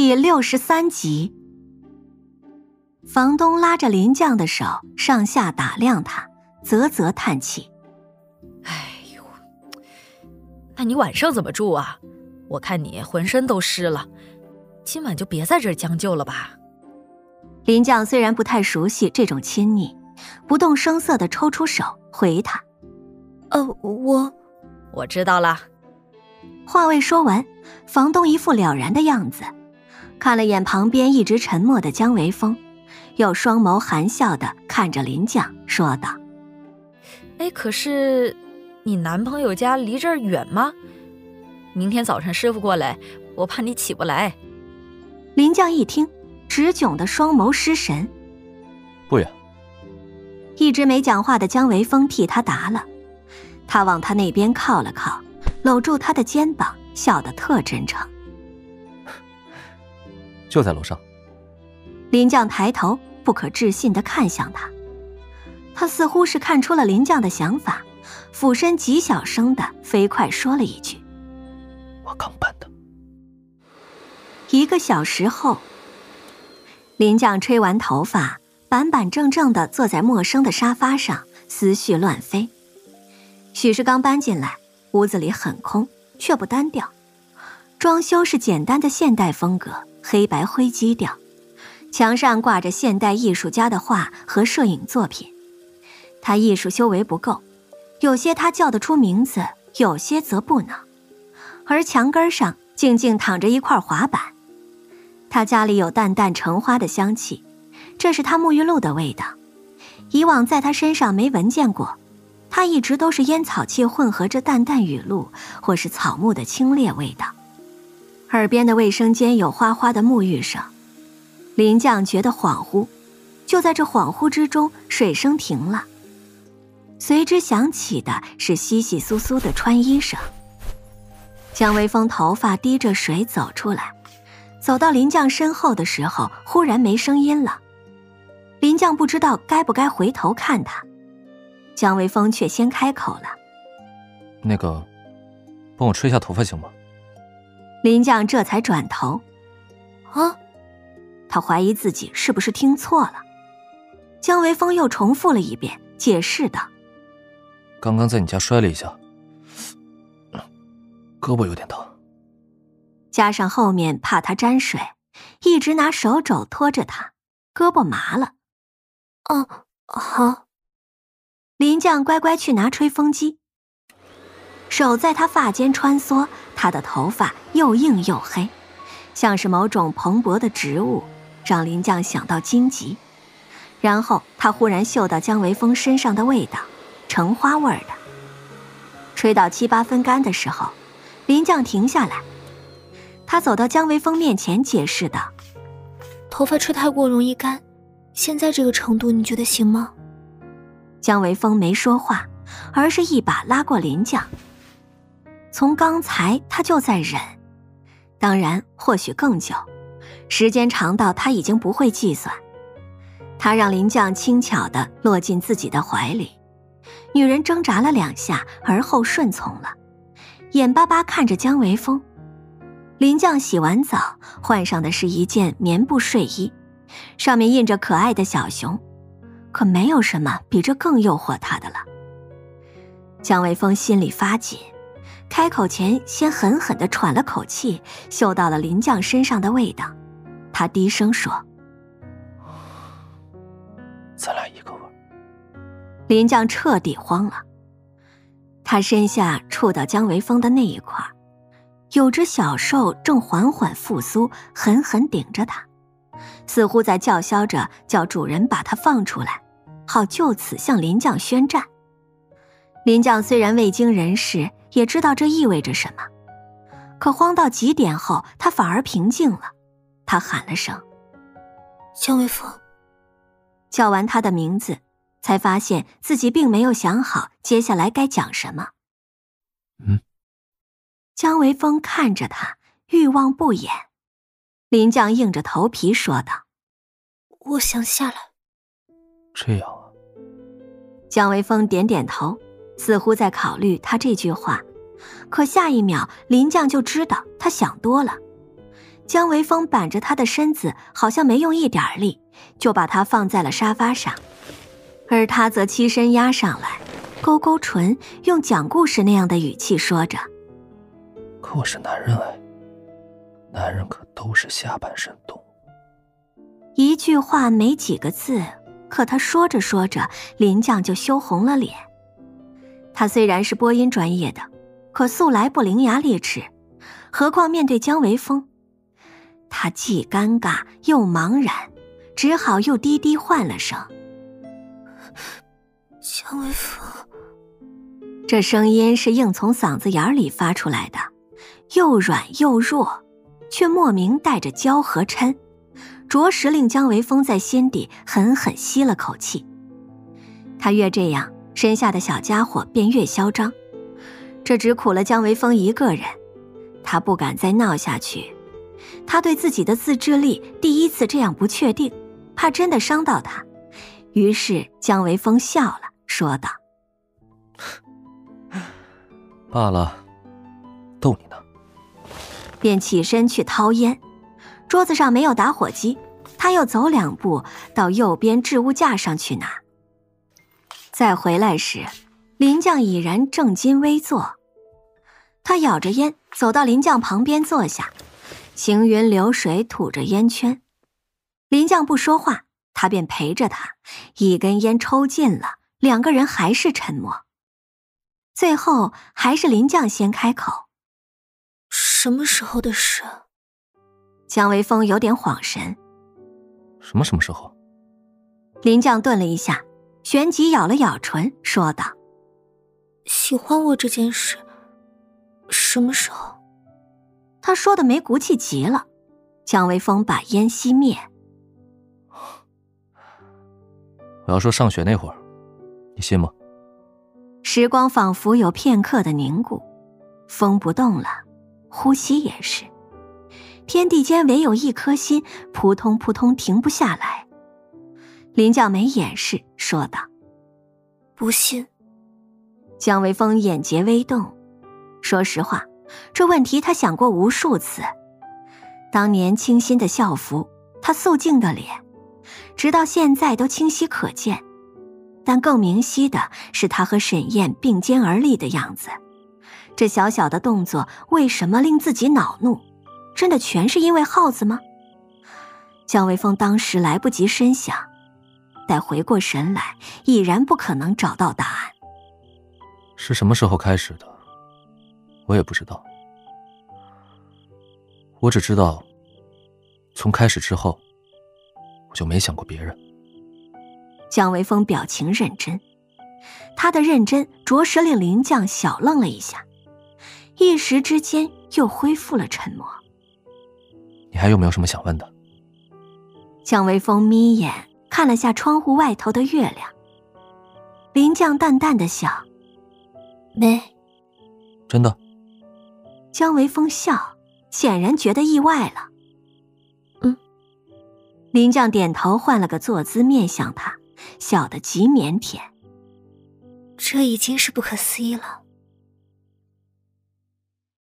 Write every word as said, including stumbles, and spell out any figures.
第六十三集。房东拉着林将的手上下打量他，啧啧叹气。 哎呦，那你晚上怎么住啊？我看你浑身都湿了，今晚就别在这儿将就了吧。 林将虽然不太熟悉这种亲昵，不动声色地抽出手回他。 呃，我我知道了。 话未说完，房东一副了然的样子，看了眼旁边一直沉默的姜维峰，又双眸含笑地看着林将，说道： 哎，可是你男朋友家离这儿远吗？明天早晨师傅过来，我怕你起不来。 林将一听，直炯的双眸失神。 不远。 一直没讲话的姜维峰替他答了，他往他那边靠了靠，搂住他的肩膀，笑得特真诚。 就在楼上。 林将抬头不可置信地看向他，他似乎是看出了林将的想法，俯身极小声地飞快说了一句： 我刚搬的。 一个小时后，林将吹完头发，板板正正地坐在陌生的沙发上，思绪乱飞。许是刚搬进来，屋子里很空，却不单调。装修是简单的现代风格，黑白灰基调，墙上挂着现代艺术家的画和摄影作品。他艺术修为不够，有些他叫得出名字，有些则不能。而墙根上静静躺着一块滑板。他家里有淡淡橙花的香气，这是他沐浴露的味道，以往在他身上没闻见过。他一直都是烟草气混合着淡淡雨露或是草木的清冽味道。耳边的卫生间有哗哗的沐浴声，林将觉得恍惚。就在这恍惚之中，水声停了，随之响起的是窸窸窣窣的穿衣声。姜维峰头发滴着水走出来，走到林将身后的时候，忽然没声音了。林将不知道该不该回头看他，姜维峰却先开口了： 那个，帮我吹一下头发行吗？ 林将这才转头。 啊？ 他怀疑自己是不是听错了。姜维峰又重复了一遍，解释道： 刚刚在你家摔了一下，胳膊有点疼。 加上后面怕他沾水，一直拿手肘托着他，胳膊麻了。 哦，好。 林将乖乖去拿吹风机，手在他发间穿梭，他的头发又硬又黑，像是某种蓬勃的植物，让林将想到荆棘。然后他忽然嗅到姜维峰身上的味道，橙花味的。吹到七八分干的时候，林将停下来，他走到姜维峰面前解释道： 头发吹太过容易干，现在这个程度你觉得行吗？ 姜维峰没说话，而是一把拉过林将。从刚才他就在忍，当然或许更久，时间长到他已经不会计算。他让林将轻巧地落进自己的怀里，女人挣扎了两下，而后顺从了，眼巴巴看着姜维峰。林将洗完澡，换上的是一件棉布睡衣，上面印着可爱的小熊，可没有什么比这更诱惑他的了。姜维峰心里发紧，开口前先狠狠地喘了口气，嗅到了林将身上的味道。他低声说： 咱俩一个味。 林将彻底慌了，他身下触到姜维峰的那一块，有只小兽正缓缓复苏，狠狠顶着他，似乎在叫嚣着叫主人把他放出来，好就此向林将宣战。林将虽然未经人事，也知道这意味着什么，可慌到极点后，他反而平静了。他喊了声： 姜维峰。 叫完他的名字，才发现自己并没有想好接下来该讲什么。 嗯。 姜维峰看着他，欲望不掩。林将硬着头皮说道： 我想下来。 这样啊。 姜维峰点点头，似乎在考虑他这句话，可下一秒林将就知道他想多了。 姜维峰板着他的身子，好像没用一点力，就把他放在了沙发上，而他则欺身压上来，勾勾唇，用讲故事那样的语气说着： 可我是男人哎，男人可都是下半身动物。 一句话没几个字，可他说着说着，林绛就羞红了脸。他虽然是播音专业的，可素来不伶牙俐齿，何况面对姜维峰，他既尴尬又茫然，只好又低低唤了声： 姜维峰。 这声音是硬从嗓子眼里发出来的，又软又弱，却莫名带着娇和嗔，着实令姜维峰在心底狠狠吸了口气。他越这样，身下的小家伙便越嚣张，这只苦了姜维峰一个人，他不敢再闹下去。他对自己的自制力第一次这样不确定，怕真的伤到他，于是姜维峰笑了，说道： 罢了，逗你呢。 便起身去掏烟，桌子上没有打火机，他又走两步到右边置物架上去拿。再回来时，林绛已然正襟危坐，他咬着烟走到林绛旁边坐下，行云流水吐着烟圈。林绛不说话，他便陪着他，一根烟抽尽了，两个人还是沉默。最后还是林绛先开口： 什么时候的事？ 姜维峰有点恍神。 什么什么时候？ 林绛顿了一下，旋即咬了咬唇，说道： 喜欢我这件事，什么时候？ 他说的没骨气极了。姜维峰把烟熄灭。 我要说上学那会儿，你信吗？ 时光仿佛有片刻的凝固，风不动了，呼吸也是，天地间唯有一颗心扑通扑通停不下来。林绛没掩饰，说道： 不信。 姜维峰眼睫微动，说实话，这问题他想过无数次。当年清新的校服，他素净的脸，直到现在都清晰可见。但更明晰的是他和沈燕并肩而立的样子。这小小的动作为什么令自己恼怒？真的全是因为耗子吗？姜维峰当时来不及深想，待回过神来，已然不可能找到答案。 是什么时候开始的，我也不知道。我只知道，从开始之后，我就没想过别人。 姜维峰表情认真，他的认真着实令林绛小愣了一下，一时之间又恢复了沉默。 你还有没有什么想问的？ 姜维峰眯眼看了下窗户外头的月亮。林绛淡淡的笑： 没。 真的？ 姜维峰笑，显然觉得意外了。 嗯。 林绛点头，换了个坐姿面向他，笑得极腼腆。 这已经是不可思议了。